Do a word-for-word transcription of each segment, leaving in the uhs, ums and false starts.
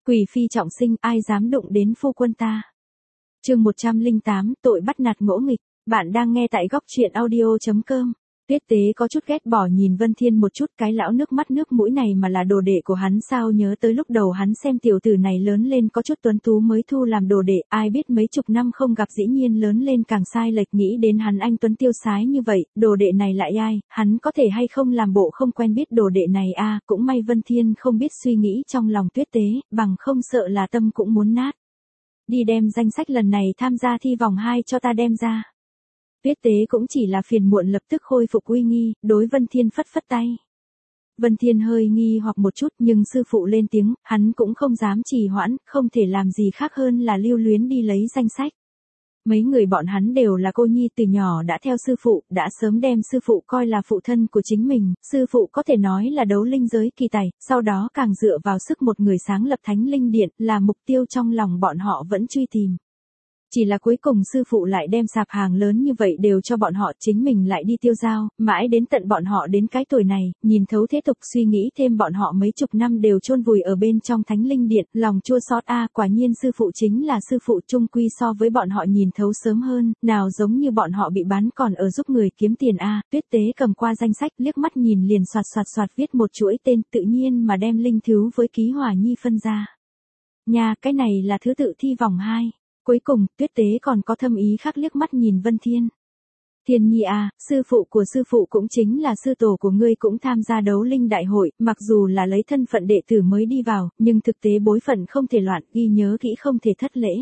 Quỷ phi trọng sinh, ai dám đụng đến phu quân ta. Chương một trăm lẻ tám, tội bắt nạt ngỗ nghịch. Bạn đang nghe tại góc truyện audio chấm com. Tuyết Tế có chút ghét bỏ nhìn Vân Thiên một chút, cái lão nước mắt nước mũi này mà là đồ đệ của hắn sao, nhớ tới lúc đầu hắn xem tiểu tử này lớn lên có chút tuấn tú mới thu làm đồ đệ, ai biết mấy chục năm không gặp dĩ nhiên lớn lên càng sai lệch, nghĩ đến hắn anh tuấn tiêu sái như vậy, đồ đệ này lại ai, hắn có thể hay không làm bộ không quen biết đồ đệ này a, à, cũng may Vân Thiên không biết suy nghĩ trong lòng Tuyết Tế, bằng không sợ là tâm cũng muốn nát. Đi đem danh sách lần này tham gia thi vòng hai cho ta đem ra. Tuyết Tế cũng chỉ là phiền muộn lập tức khôi phục uy nghi, đối Vân Thiên phất phất tay. Vân Thiên hơi nghi hoặc một chút nhưng sư phụ lên tiếng, hắn cũng không dám trì hoãn, không thể làm gì khác hơn là lưu luyến đi lấy danh sách. Mấy người bọn hắn đều là cô nhi từ nhỏ đã theo sư phụ, đã sớm đem sư phụ coi là phụ thân của chính mình, sư phụ có thể nói là đấu linh giới kỳ tài, sau đó càng dựa vào sức một người sáng lập Thánh Linh Điện là mục tiêu trong lòng bọn họ vẫn truy tìm. Chỉ là cuối cùng sư phụ lại đem sạp hàng lớn như vậy đều cho bọn họ, chính mình lại đi tiêu dao, mãi đến tận bọn họ đến cái tuổi này, nhìn thấu thế tục suy nghĩ thêm bọn họ mấy chục năm đều chôn vùi ở bên trong Thánh Linh Điện, lòng chua xót a, à, quả nhiên sư phụ chính là sư phụ, chung quy so với bọn họ nhìn thấu sớm hơn, nào giống như bọn họ bị bán còn ở giúp người kiếm tiền a. À. Tuyết Tế cầm qua danh sách liếc mắt nhìn liền soạt soạt soạt viết một chuỗi tên, tự nhiên mà đem linh thiếu với ký hỏa nhi phân ra. Nha, cái này là thứ tự thi vòng hai. Cuối cùng, Tuyết Tế còn có thâm ý khác liếc mắt nhìn Vân Thiên. Thiên Nhi à, sư phụ của sư phụ cũng chính là sư tổ của ngươi cũng tham gia đấu linh đại hội, mặc dù là lấy thân phận đệ tử mới đi vào, nhưng thực tế bối phận không thể loạn, ghi nhớ kỹ không thể thất lễ.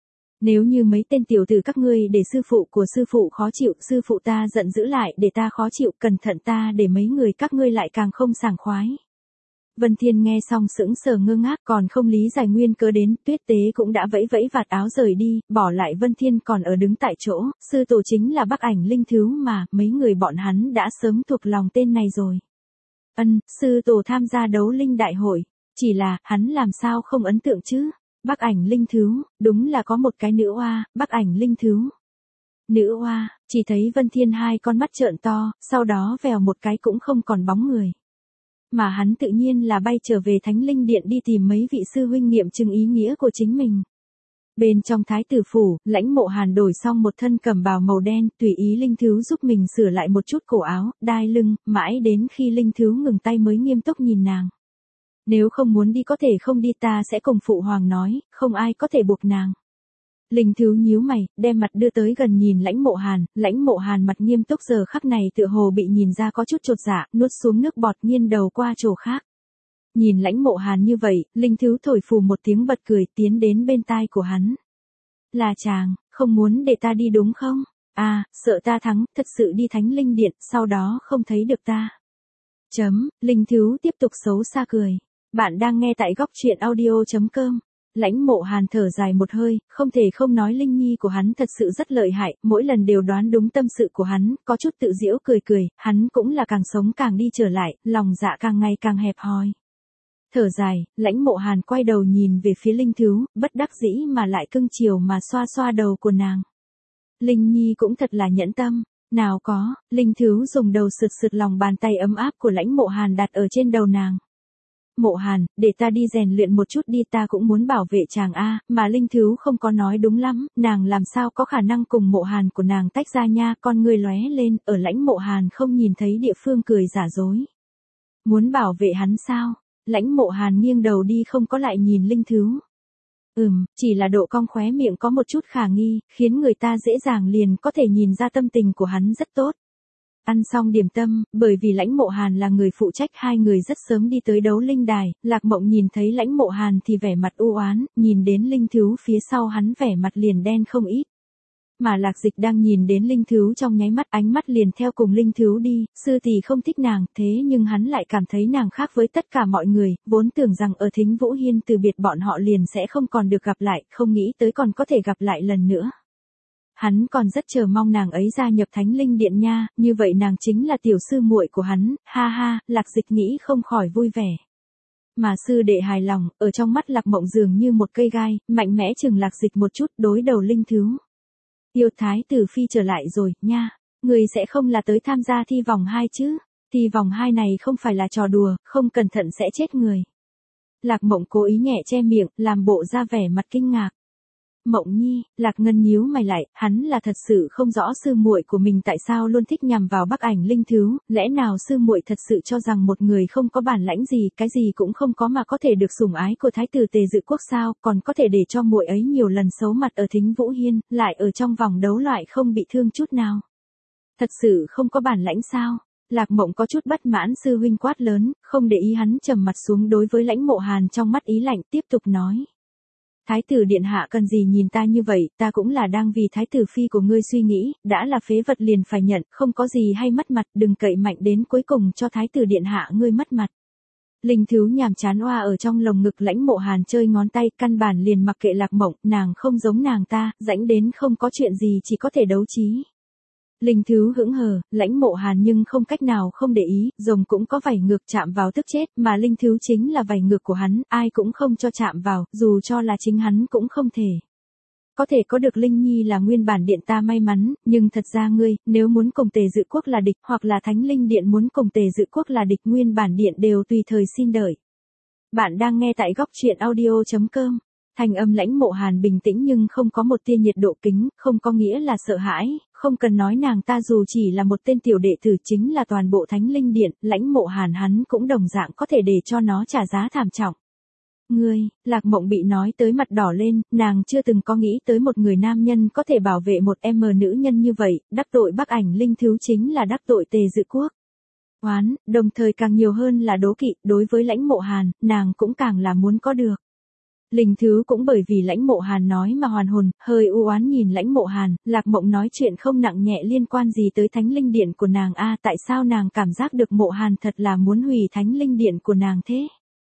Nếu như mấy tên tiểu tử các ngươi để sư phụ của sư phụ khó chịu, sư phụ ta giận dữ lại để ta khó chịu, cẩn thận ta để mấy người các ngươi lại càng không sảng khoái. Vân Thiên nghe xong sững sờ ngơ ngác, còn không lý giải nguyên cớ đến, Tuyết Tế cũng đã vẫy vẫy vạt áo rời đi, bỏ lại Vân Thiên còn ở đứng tại chỗ, sư tổ chính là Bắc Ảnh Linh Thiếu mà, mấy người bọn hắn đã sớm thuộc lòng tên này rồi. Ân, sư tổ tham gia đấu linh đại hội, chỉ là, hắn làm sao không ấn tượng chứ? Bắc Ảnh Linh Thiếu, đúng là có một cái nữ oa, Bắc Ảnh Linh Thiếu. Nữ oa, chỉ thấy Vân Thiên hai con mắt trợn to, sau đó vèo một cái cũng không còn bóng người. Mà hắn tự nhiên là bay trở về Thánh Linh Điện đi tìm mấy vị sư huynh nghiệm chứng ý nghĩa của chính mình. Bên trong Thái tử phủ, Lãnh Mộ Hàn đổi xong một thân cẩm bào màu đen, tùy ý Linh Thiếu giúp mình sửa lại một chút cổ áo, đai lưng, mãi đến khi Linh Thiếu ngừng tay mới nghiêm túc nhìn nàng. Nếu không muốn đi có thể không đi, ta sẽ cùng phụ hoàng nói, không ai có thể buộc nàng. Linh Thiếu nhíu mày, đem mặt đưa tới gần nhìn Lãnh Mộ Hàn, Lãnh Mộ Hàn mặt nghiêm túc giờ khắc này tựa hồ bị nhìn ra có chút chột dạ, nuốt xuống nước bọt nghiêng đầu qua chỗ khác. Nhìn Lãnh Mộ Hàn như vậy, Linh Thiếu thổi phù một tiếng bật cười tiến đến bên tai của hắn. Là chàng, không muốn để ta đi đúng không? À, sợ ta thắng, thật sự đi Thánh Linh Điện, sau đó không thấy được ta. Chấm, Linh Thiếu tiếp tục xấu xa cười. Bạn đang nghe tại góc truyện audio chấm com. Lãnh Mộ Hàn thở dài một hơi, không thể không nói Linh Nhi của hắn thật sự rất lợi hại, mỗi lần đều đoán đúng tâm sự của hắn, có chút tự giễu cười cười, hắn cũng là càng sống càng đi trở lại, lòng dạ càng ngày càng hẹp hòi. Thở dài, Lãnh Mộ Hàn quay đầu nhìn về phía Linh Thiếu, bất đắc dĩ mà lại cưng chiều mà xoa xoa đầu của nàng. Linh Nhi cũng thật là nhẫn tâm, nào có, Linh Thiếu dùng đầu sượt sượt lòng bàn tay ấm áp của Lãnh Mộ Hàn đặt ở trên đầu nàng. Mộ Hàn, để ta đi rèn luyện một chút đi, ta cũng muốn bảo vệ chàng a, mà Linh Thiếu không có nói đúng lắm, nàng làm sao có khả năng cùng Mộ Hàn của nàng tách ra nha, con người lóe lên, ở Lãnh Mộ Hàn không nhìn thấy địa phương cười giả dối. Muốn bảo vệ hắn sao? Lãnh Mộ Hàn nghiêng đầu đi không có lại nhìn Linh Thiếu. Ừm, chỉ là độ cong khóe miệng có một chút khả nghi, khiến người ta dễ dàng liền có thể nhìn ra tâm tình của hắn rất tốt. Ăn xong điểm tâm, bởi vì Lãnh Mộ Hàn là người phụ trách, hai người rất sớm đi tới đấu linh đài, Lạc Mộng nhìn thấy Lãnh Mộ Hàn thì vẻ mặt u oán, nhìn đến Linh Thiếu phía sau hắn vẻ mặt liền đen không ít. Mà Lạc Dịch đang nhìn đến Linh Thiếu trong nháy mắt, ánh mắt liền theo cùng Linh Thiếu đi, sư tỷ không thích nàng, thế nhưng hắn lại cảm thấy nàng khác với tất cả mọi người, vốn tưởng rằng ở Thính Vũ Hiên từ biệt bọn họ liền sẽ không còn được gặp lại, không nghĩ tới còn có thể gặp lại lần nữa. Hắn còn rất chờ mong nàng ấy gia nhập Thánh Linh Điện nha, như vậy nàng chính là tiểu sư muội của hắn, ha ha, Lạc Dịch nghĩ không khỏi vui vẻ. Mà sư đệ hài lòng, ở trong mắt Lạc Mộng dường như một cây gai, mạnh mẽ chừng Lạc Dịch một chút, đối đầu Linh Thiếu. Yêu Thái tử phi trở lại rồi, nha, người sẽ không là tới tham gia thi vòng hai chứ, thi vòng hai này không phải là trò đùa, không cẩn thận sẽ chết người. Lạc Mộng cố ý nhẹ che miệng, làm bộ ra vẻ mặt kinh ngạc. Mộng Nhi, Lạc Ngân nhíu mày lại, hắn là thật sự không rõ sư muội của mình tại sao luôn thích nhằm vào Bắc Ảnh Linh Thứ, lẽ nào sư muội thật sự cho rằng một người không có bản lãnh gì, cái gì cũng không có mà có thể được sủng ái của thái tử Tề Dự Quốc sao, còn có thể để cho muội ấy nhiều lần xấu mặt ở Thính Vũ Hiên, lại ở trong vòng đấu loại không bị thương chút nào. Thật sự không có bản lãnh sao? Lạc Mộng có chút bất mãn, sư huynh quát lớn, không để ý hắn trầm mặt xuống, đối với Lãnh Mộ Hàn trong mắt ý lạnh, tiếp tục nói. Thái tử điện hạ cần gì nhìn ta như vậy, ta cũng là đang vì thái tử phi của ngươi suy nghĩ, đã là phế vật liền phải nhận, không có gì hay mất mặt, đừng cậy mạnh đến cuối cùng cho thái tử điện hạ ngươi mất mặt. Linh Thứ nhàm chán oa ở trong lồng ngực Lãnh Mộ Hàn chơi ngón tay, căn bản liền mặc kệ Lạc Mộng, nàng không giống nàng ta, rãnh đến không có chuyện gì chỉ có thể đấu trí. Linh Thứ hững hờ, Lãnh Mộ Hàn nhưng không cách nào không để ý, rồng cũng có vảy ngược chạm vào tức chết, mà Linh Thứ chính là vảy ngược của hắn, ai cũng không cho chạm vào, dù cho là chính hắn cũng không thể. Có thể có được Linh Nhi là nguyên bản điện ta may mắn, nhưng thật ra ngươi, nếu muốn cùng Tề Dự Quốc là địch, hoặc là Thánh Linh Điện muốn cùng Tề Dự Quốc là địch, nguyên bản điện đều tùy thời xin đợi. Bạn đang nghe tại góc truyện audio chấm com. Thanh âm Lãnh Mộ Hàn bình tĩnh nhưng không có một tia nhiệt độ kính, không có nghĩa là sợ hãi, không cần nói nàng ta dù chỉ là một tên tiểu đệ tử chính là toàn bộ Thánh Linh Điện, Lãnh Mộ Hàn hắn cũng đồng dạng có thể để cho nó trả giá thảm trọng. Ngươi, Lạc Mộng bị nói tới mặt đỏ lên, nàng chưa từng có nghĩ tới một người nam nhân có thể bảo vệ một em nữ nhân như vậy, đắc tội Bắc Ảnh Linh Thứ chính là đắc tội Tề Dự Quốc. Oán, đồng thời càng nhiều hơn là đố kỵ, đối với Lãnh Mộ Hàn, nàng cũng càng là muốn có được. Linh Thứ cũng bởi vì Lãnh Mộ Hàn nói mà hoàn hồn, hơi u oán nhìn Lãnh Mộ Hàn, Lạc Mộng nói chuyện không nặng nhẹ liên quan gì tới Thánh Linh Điện của nàng a, tại sao nàng cảm giác được Mộ Hàn thật là muốn hủy Thánh Linh Điện của nàng thế?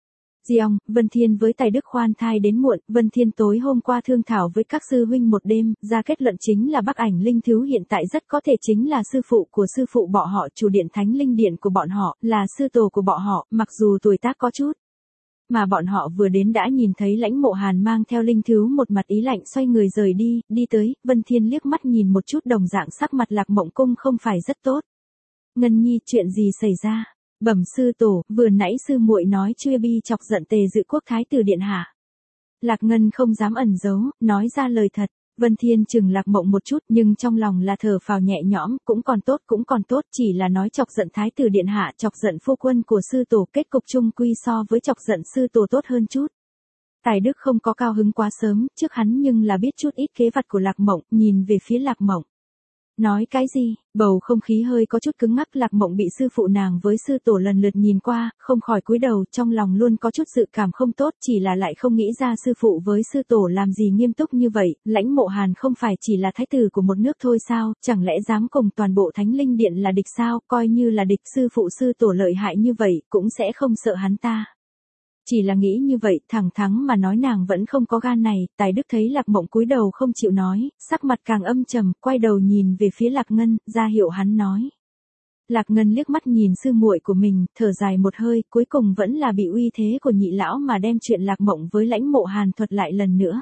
Diong, Vân Thiên với Tài Đức khoan thai đến muộn, Vân Thiên tối hôm qua thương thảo với các sư huynh một đêm, ra kết luận chính là Bắc Ảnh Linh Thứ hiện tại rất có thể chính là sư phụ của sư phụ bọn họ, chủ điện Thánh Linh Điện của bọn họ, là sư tổ của bọn họ, mặc dù tuổi tác có chút. Mà bọn họ vừa đến đã nhìn thấy Lãnh Mộ Hàn mang theo Linh Thứ một mặt ý lạnh xoay người rời đi, đi tới, Vân Thiên liếc mắt nhìn một chút đồng dạng sắc mặt Lạc Mộng Cung không phải rất tốt. Ngân Nhi, chuyện gì xảy ra? Bẩm sư tổ, vừa nãy sư muội nói Chuy Bi chọc giận Tề Dự Quốc thái tử điện hạ. Lạc Ngân không dám ẩn giấu, nói ra lời thật. Vân Thiên chừng Lạc Mộng một chút nhưng trong lòng là thở phào nhẹ nhõm, cũng còn tốt cũng còn tốt, chỉ là nói chọc giận thái tử điện hạ, chọc giận phu quân của sư tổ, kết cục chung quy so với chọc giận sư tổ tốt hơn chút. Tài Đức không có cao hứng quá sớm, trước hắn nhưng là biết chút ít kế vật của Lạc Mộng, nhìn về phía Lạc Mộng. Nói cái gì? Bầu không khí hơi có chút cứng ngắc, Lạc Mộng bị sư phụ nàng với sư tổ lần lượt nhìn qua, không khỏi cúi đầu, trong lòng luôn có chút dự cảm không tốt, chỉ là lại không nghĩ ra sư phụ với sư tổ làm gì nghiêm túc như vậy, Lãnh Mộ Hàn không phải chỉ là thái tử của một nước thôi sao, chẳng lẽ dám cùng toàn bộ Thánh Linh Điện là địch sao, coi như là địch sư phụ sư tổ lợi hại như vậy, cũng sẽ không sợ hắn ta. Chỉ là nghĩ như vậy, thẳng thắn mà nói nàng vẫn không có gan này, Tài Đức thấy Lạc Mộng cúi đầu không chịu nói, sắc mặt càng âm trầm, quay đầu nhìn về phía Lạc Ngân, ra hiệu hắn nói. Lạc Ngân liếc mắt nhìn sư muội của mình, thở dài một hơi, cuối cùng vẫn là bị uy thế của nhị lão mà đem chuyện Lạc Mộng với Lãnh Mộ Hàn thuật lại lần nữa.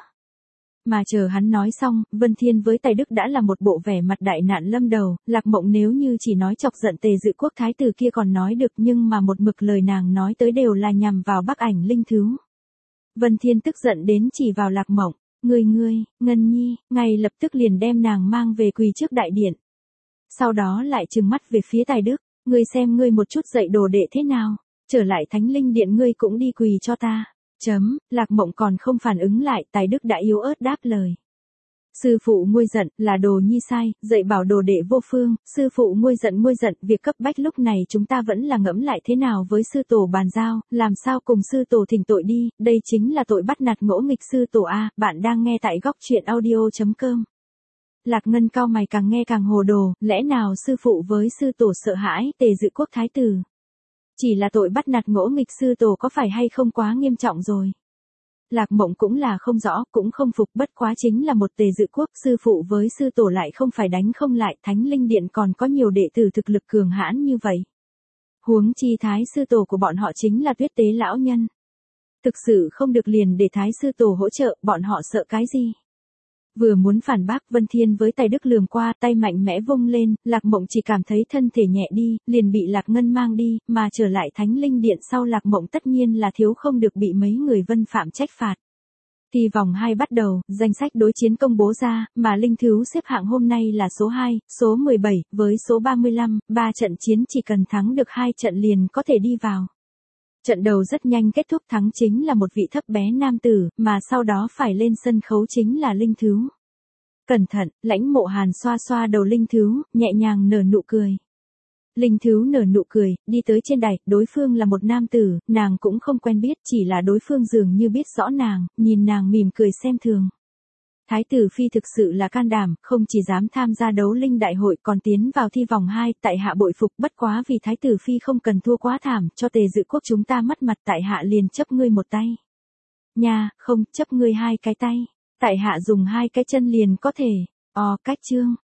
Mà chờ hắn nói xong, Vân Thiên với Tài Đức đã là một bộ vẻ mặt đại nạn lâm đầu, Lạc Mộng nếu như chỉ nói chọc giận Tề Dự Quốc thái tử kia còn nói được, nhưng mà một mực lời nàng nói tới đều là nhằm vào Bắc Ảnh Linh Thứ. Vân Thiên tức giận đến chỉ vào Lạc Mộng, ngươi ngươi, Ngân Nhi, ngay lập tức liền đem nàng mang về quỳ trước đại điện. Sau đó lại trừng mắt về phía Tài Đức, ngươi xem ngươi một chút dạy đồ đệ thế nào, trở lại Thánh Linh Điện ngươi cũng đi quỳ cho ta. Chấm, Lạc Mộng còn không phản ứng lại, Tài Đức đã yếu ớt đáp lời. Sư phụ nguôi giận, là đồ nhi sai, dạy bảo đồ đệ vô phương, sư phụ nguôi giận nguôi giận, việc cấp bách lúc này chúng ta vẫn là ngẫm lại thế nào với sư tổ bàn giao, làm sao cùng sư tổ thỉnh tội đi, đây chính là tội bắt nạt ngỗ nghịch sư tổ a, bạn đang nghe tại góc truyện audio chấm com. Lạc Ngân cao mày càng nghe càng hồ đồ, lẽ nào sư phụ với sư tổ sợ hãi Tề Dự Quốc thái tử? Chỉ là tội bắt nạt ngỗ nghịch sư tổ có phải hay không quá nghiêm trọng rồi? Lạc Mộng cũng là không rõ, cũng không phục, bất quá chính là một Tề Dự Quốc, sư phụ với sư tổ lại không phải đánh không lại, Thánh Linh Điện còn có nhiều đệ tử thực lực cường hãn như vậy. Huống chi thái sư tổ của bọn họ chính là Tuyết Tế lão nhân. Thực sự không được liền để thái sư tổ hỗ trợ, bọn họ sợ cái gì? Vừa muốn phản bác Vân Thiên với tay đức lườm qua, tay mạnh mẽ vung lên, Lạc Mộng chỉ cảm thấy thân thể nhẹ đi, liền bị Lạc Ngân mang đi, mà trở lại Thánh Linh Điện sau Lạc Mộng tất nhiên là thiếu không được bị mấy người Vân Phạm trách phạt. Thì vòng hai bắt đầu, danh sách đối chiến công bố ra, mà Linh Thứu xếp hạng hôm nay là số hai, số mười bảy, với số ba mươi lăm, ba trận chiến chỉ cần thắng được hai trận liền có thể đi vào. Trận đầu rất nhanh kết thúc, thắng chính là một vị thấp bé nam tử, mà sau đó phải lên sân khấu chính là Linh Thứu. Cẩn thận, Lãnh Mộ Hàn xoa xoa đầu Linh Thứu, nhẹ nhàng nở nụ cười. Linh Thứu nở nụ cười, đi tới trên đài, đối phương là một nam tử, nàng cũng không quen biết, chỉ là đối phương dường như biết rõ nàng, nhìn nàng mỉm cười xem thường. Thái tử Phi thực sự là can đảm, không chỉ dám tham gia đấu linh đại hội còn tiến vào thi vòng hai, tại hạ bội phục, bất quá vì Thái tử Phi không cần thua quá thảm, cho Tề Dự Quốc chúng ta mất mặt, tại hạ liền chấp ngươi một tay. Nha, không, chấp ngươi hai cái tay. Tại hạ dùng hai cái chân liền có thể. Ò, cách chương.